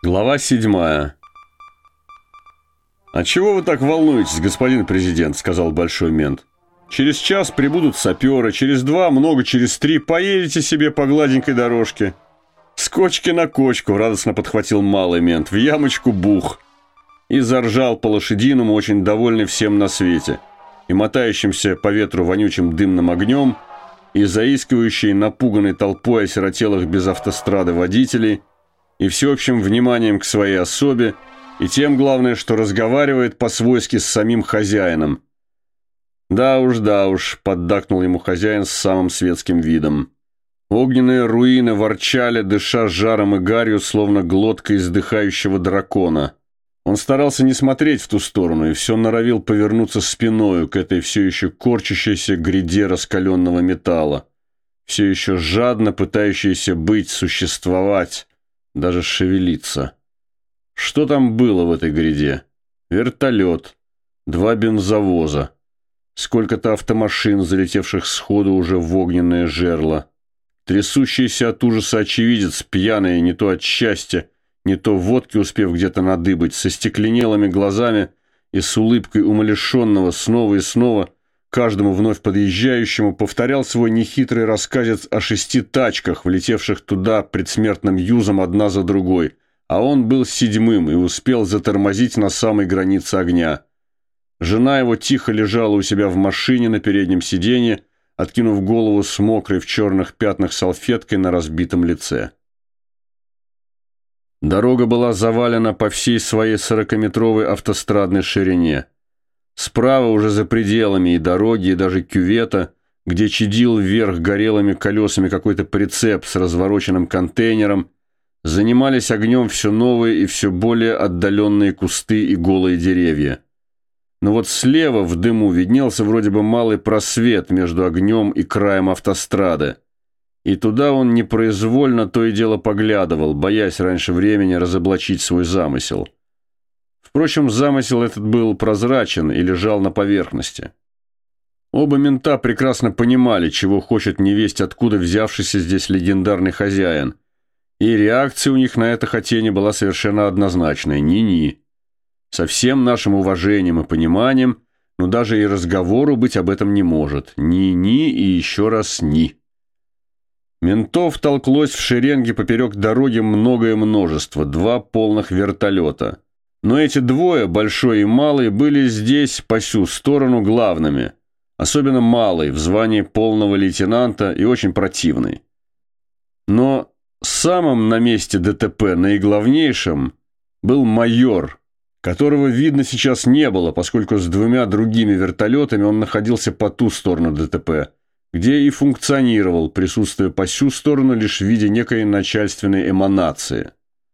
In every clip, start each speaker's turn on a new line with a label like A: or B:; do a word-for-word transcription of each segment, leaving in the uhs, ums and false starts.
A: Глава седьмая. «А чего вы так волнуетесь, господин президент?» – сказал большой мент. «Через час прибудут саперы, через два, много через три, поедете себе по гладенькой дорожке». «С кочки на кочку», – радостно подхватил малый мент, – «в ямочку бух». И заржал по-лошадиному, очень довольный всем на свете, и мотающимся по ветру вонючим дымным огнем, и заискивающей напуганной толпой осиротелых без автострады водителей, и всеобщим вниманием к своей особе, и тем, главное, что разговаривает по-свойски с самим хозяином. «Да уж, да уж», — поддакнул ему хозяин с самым светским видом. Огненные руины ворчали, дыша жаром и гарью, словно глотка издыхающего дракона. Он старался не смотреть в ту сторону и все норовил повернуться спиною к этой все еще корчащейся гряде раскаленного металла, все еще жадно пытающейся быть, существовать, даже шевелиться. Что там было в этой гряде? Вертолет, два бензовоза, сколько-то автомашин, залетевших сходу уже в огненное жерло, трясущийся от ужаса очевидец, пьяный не то от счастья, не то водки успев где-то надыбать, со стекленелыми глазами и с улыбкой умалишенного снова и снова каждому вновь подъезжающему повторял свой нехитрый рассказец о шести тачках, влетевших туда предсмертным юзом одна за другой, а он был седьмым и успел затормозить на самой границе огня. Жена его тихо лежала у себя в машине на переднем сиденье, откинув голову с мокрой в черных пятнах салфеткой на разбитом лице. Дорога была завалена по всей своей сорокаметровой автострадной ширине. Справа, уже за пределами и дороги, и даже кювета, где чадил вверх горелыми колесами какой-то прицеп с развороченным контейнером, занимались огнем все новые и все более отдаленные кусты и голые деревья. Но вот слева в дыму виднелся вроде бы малый просвет между огнем и краем автострады. И туда он непроизвольно то и дело поглядывал, боясь раньше времени разоблачить свой замысел. Впрочем, замысел этот был прозрачен и лежал на поверхности. Оба мента прекрасно понимали, чего хочет невесть откуда взявшийся здесь легендарный хозяин, и реакция у них на это хотение была совершенно однозначной – ни-ни. Со всем нашим уважением и пониманием, но даже и разговору быть об этом не может. Ни-ни и еще раз ни. Ментов толклось в шеренге поперек дороги многое множество, два полных вертолета. Но эти двое, большой и малый, были здесь, по сю сторону, главными. Особенно малый, в звании полного лейтенанта и очень противный. Но самым на месте ДТП, наиглавнейшим, был майор, которого видно сейчас не было, поскольку с двумя другими вертолетами он находился по ту сторону ДТП, где и функционировал, присутствуя по сю сторону лишь в виде некой начальственной эманации.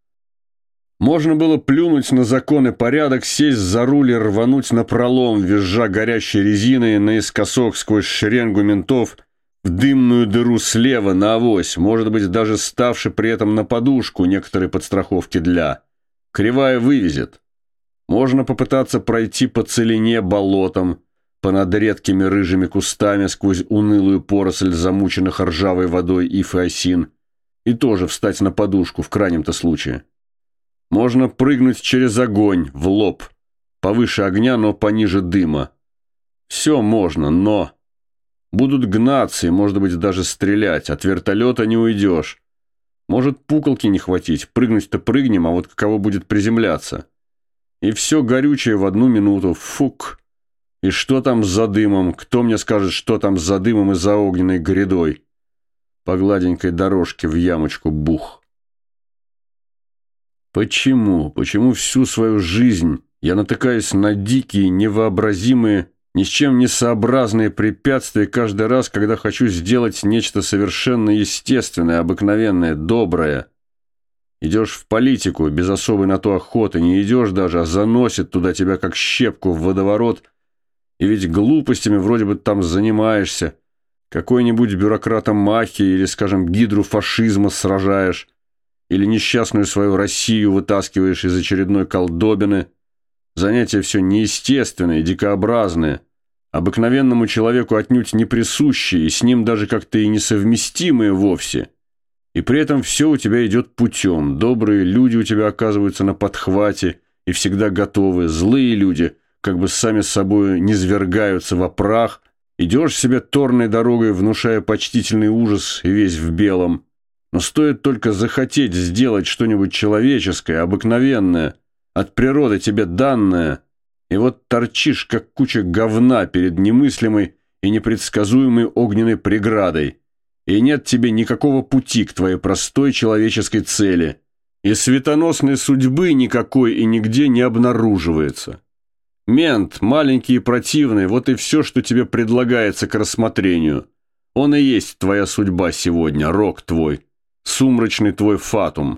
A: Можно было плюнуть на закон и порядок, сесть за руль и рвануть напролом, визжа горящей резиной наискосок сквозь шеренгу ментов в дымную дыру слева на авось, может быть, даже ставши при этом на подушку некоторой подстраховки для. Кривая вывезет. Можно попытаться пройти по целине болотом, понад редкими рыжими кустами сквозь унылую поросль замученных ржавой водой иф и осин, и тоже встать на подушку в крайнем-то случае. Можно прыгнуть через огонь, в лоб, повыше огня, но пониже дыма. Все можно, но... Будут гнаться и, может быть, даже стрелять, от вертолета не уйдешь. Может, пуколки не хватить, прыгнуть-то прыгнем, а вот каково будет приземляться. И все горючее в одну минуту, фук. И что там за дымом? Кто мне скажет, что там за дымом и за огненной грядой? По гладенькой дорожке в ямочку бух. Почему? Почему всю свою жизнь я натыкаюсь на дикие, невообразимые, ни с чем не сообразные препятствия каждый раз, когда хочу сделать нечто совершенно естественное, обыкновенное, доброе? Идешь в политику, без особой на то охоты, не идешь даже, а заносит туда тебя как щепку в водоворот, и ведь глупостями вроде бы там занимаешься, какой-нибудь бюрократом мафии или, скажем, гидру фашизма сражаешь, или несчастную свою Россию вытаскиваешь из очередной колдобины. Занятия все неестественные, дикообразные, обыкновенному человеку отнюдь не присущие, и с ним даже как-то и несовместимые вовсе. И при этом все у тебя идет путем. Добрые люди у тебя оказываются на подхвате и всегда готовы. Злые люди как бы сами с собой низвергаются во прах. Идешь себе торной дорогой, внушая почтительный ужас и весь в белом. Но стоит только захотеть сделать что-нибудь человеческое, обыкновенное, от природы тебе данное, и вот торчишь, как куча говна перед немыслимой и непредсказуемой огненной преградой, и нет тебе никакого пути к твоей простой человеческой цели, и светоносной судьбы никакой и нигде не обнаруживается. Мент, маленький и противный, вот и все, что тебе предлагается к рассмотрению. Он и есть твоя судьба сегодня, рок твой, сумрачный твой фатум.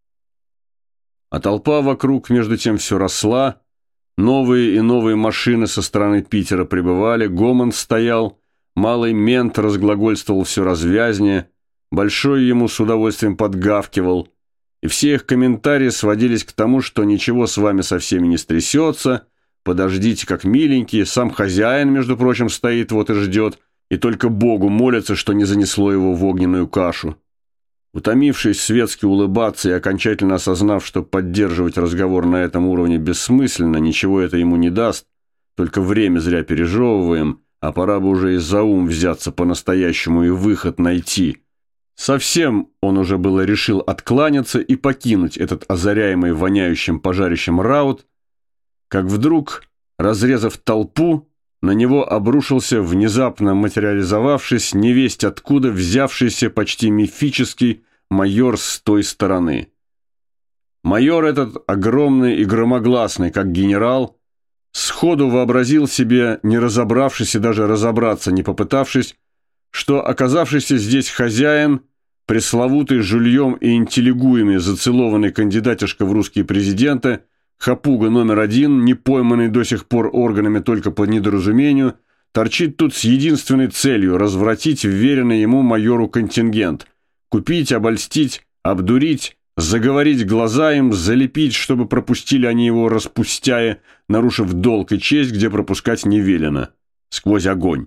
A: А толпа вокруг между тем все росла, новые и новые машины со стороны Питера прибывали, гомон стоял, малый мент разглагольствовал все развязнее, большой ему с удовольствием подгавкивал, и все их комментарии сводились к тому, что ничего с вами со всеми не стрясется, подождите, как миленькие, сам хозяин, между прочим, стоит вот и ждет, и только Богу молится, что не занесло его в огненную кашу. Утомившись светски улыбаться и окончательно осознав, что поддерживать разговор на этом уровне бессмысленно, ничего это ему не даст, только время зря пережевываем, а пора бы уже и за ум взяться по-настоящему и выход найти. Совсем он уже было решил откланяться и покинуть этот озаряемый воняющим пожарищем раут, как вдруг, разрезав толпу, на него обрушился внезапно материализовавшись, невесть откуда взявшийся почти мифический майор с той стороны. Майор этот, огромный и громогласный, как генерал, сходу вообразил себе, не разобравшись и даже разобраться не попытавшись, что оказавшийся здесь хозяин, пресловутый жульем и интеллигуями зацелованный кандидатишка в русские президенты, хапуга номер один, не пойманный до сих пор органами только по недоразумению, торчит тут с единственной целью развратить вверенный ему майору контингент, купить, обольстить, обдурить, заговорить глаза им, залепить, чтобы пропустили они его распустяя, нарушив долг и честь, где пропускать не велено, сквозь огонь.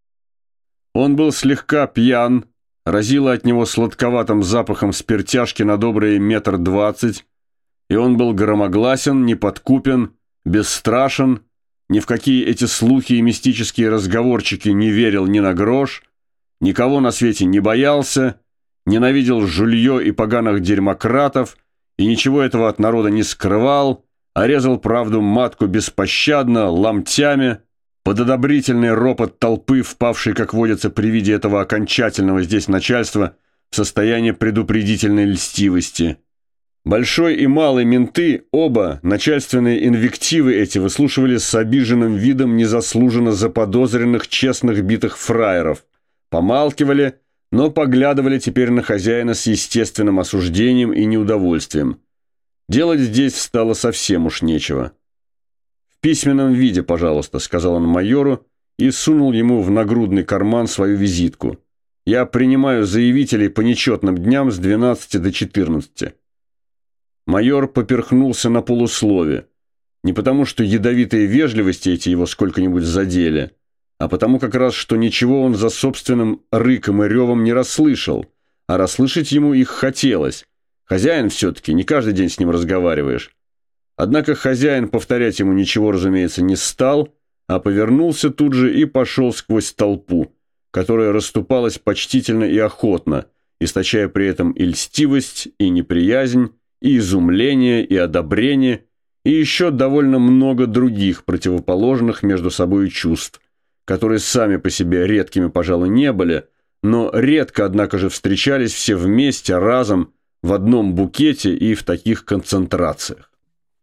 A: Он был слегка пьян, разило от него сладковатым запахом спиртяшки на добрые метр двадцать, и он был громогласен, неподкупен, бесстрашен, ни в какие эти слухи и мистические разговорчики не верил ни на грош, никого на свете не боялся, ненавидел жулье и поганых дерьмократов, и ничего этого от народа не скрывал, а резал правду матку беспощадно, ломтями, под одобрительный ропот толпы, впавшей, как водится, при виде этого окончательного здесь начальства, в состояние предупредительной льстивости. Большой и малый менты, оба, начальственные инвективы эти, выслушивали с обиженным видом незаслуженно заподозренных честных битых фраеров, помалкивали, но поглядывали теперь на хозяина с естественным осуждением и неудовольствием. Делать здесь стало совсем уж нечего. «В письменном виде, пожалуйста», — сказал он майору и сунул ему в нагрудный карман свою визитку. «Я принимаю заявителей по нечетным дням с двенадцати до четырнадцати». Майор поперхнулся на полуслове. Не потому, что ядовитые вежливости эти его сколько-нибудь задели, а потому как раз, что ничего он за собственным рыком и ревом не расслышал, а расслышать ему их хотелось. Хозяин все-таки, не каждый день с ним разговариваешь. Однако хозяин повторять ему ничего, разумеется, не стал, а повернулся тут же и пошел сквозь толпу, которая расступалась почтительно и охотно, источая при этом и льстивость, и неприязнь, и изумление, и одобрение, и еще довольно много других противоположных между собой чувств, которые сами по себе редкими, пожалуй, не были, но редко, однако же, встречались все вместе, разом, в одном букете и в таких концентрациях.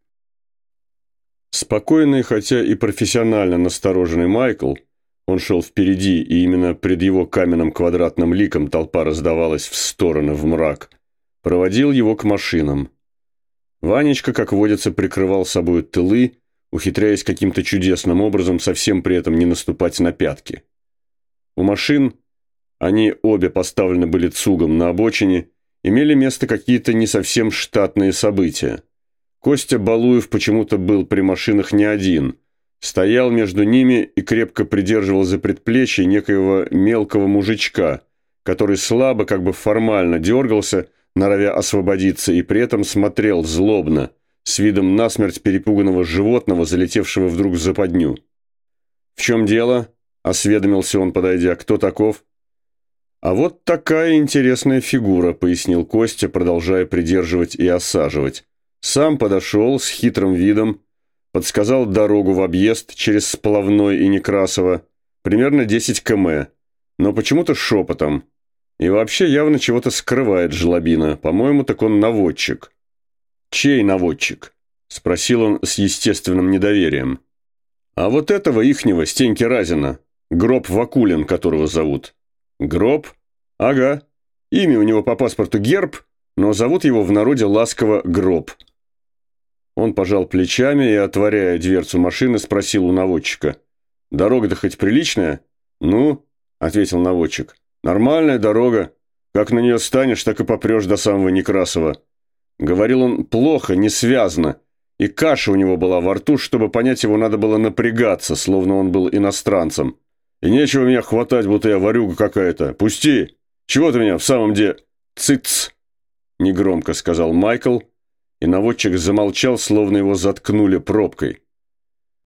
A: Спокойный, хотя и профессионально настороженный Майкл, он шел впереди, и именно пред его каменным квадратным ликом толпа раздавалась в стороны, в мрак, проводил его к машинам. Ванечка, как водится, прикрывал собою тылы, ухитряясь каким-то чудесным образом совсем при этом не наступать на пятки. У машин, они обе поставлены были цугом на обочине, имели место какие-то не совсем штатные события. Костя Балуев почему-то был при машинах не один, стоял между ними и крепко придерживал за предплечье некоего мелкого мужичка, который слабо, как бы формально дергался, норовя освободиться, и при этом смотрел злобно, с видом насмерть перепуганного животного, залетевшего вдруг в западню. «В чем дело?» – осведомился он, подойдя. «Кто таков?» «А вот такая интересная фигура», – пояснил Костя, продолжая придерживать и осаживать. Сам подошел с хитрым видом, подсказал дорогу в объезд через Сплавной и Некрасово, примерно десять километров, но почему-то шепотом. И вообще явно чего-то скрывает жлобина. По-моему, так он наводчик. «Чей наводчик?» – спросил он с естественным недоверием. «А вот этого ихнего, Стеньки Разина, Гроб Вакулин, которого зовут». «Гроб? Ага. Имя у него по паспорту Герб, но зовут его в народе ласково Гроб». Он пожал плечами и, отворяя дверцу машины, спросил у наводчика. «Дорога-то хоть приличная?» «Ну?» – ответил наводчик. «Нормальная дорога. Как на нее станешь, так и попрешь до самого Некрасова». Говорил он плохо, несвязно, и каша у него была во рту, чтобы понять его надо было напрягаться, словно он был иностранцем. «И нечего меня хватать, будто я ворюга какая-то. Пусти! Чего ты меня в самом деле...» «Цыц!» – негромко сказал Майкл, и наводчик замолчал, словно его заткнули пробкой.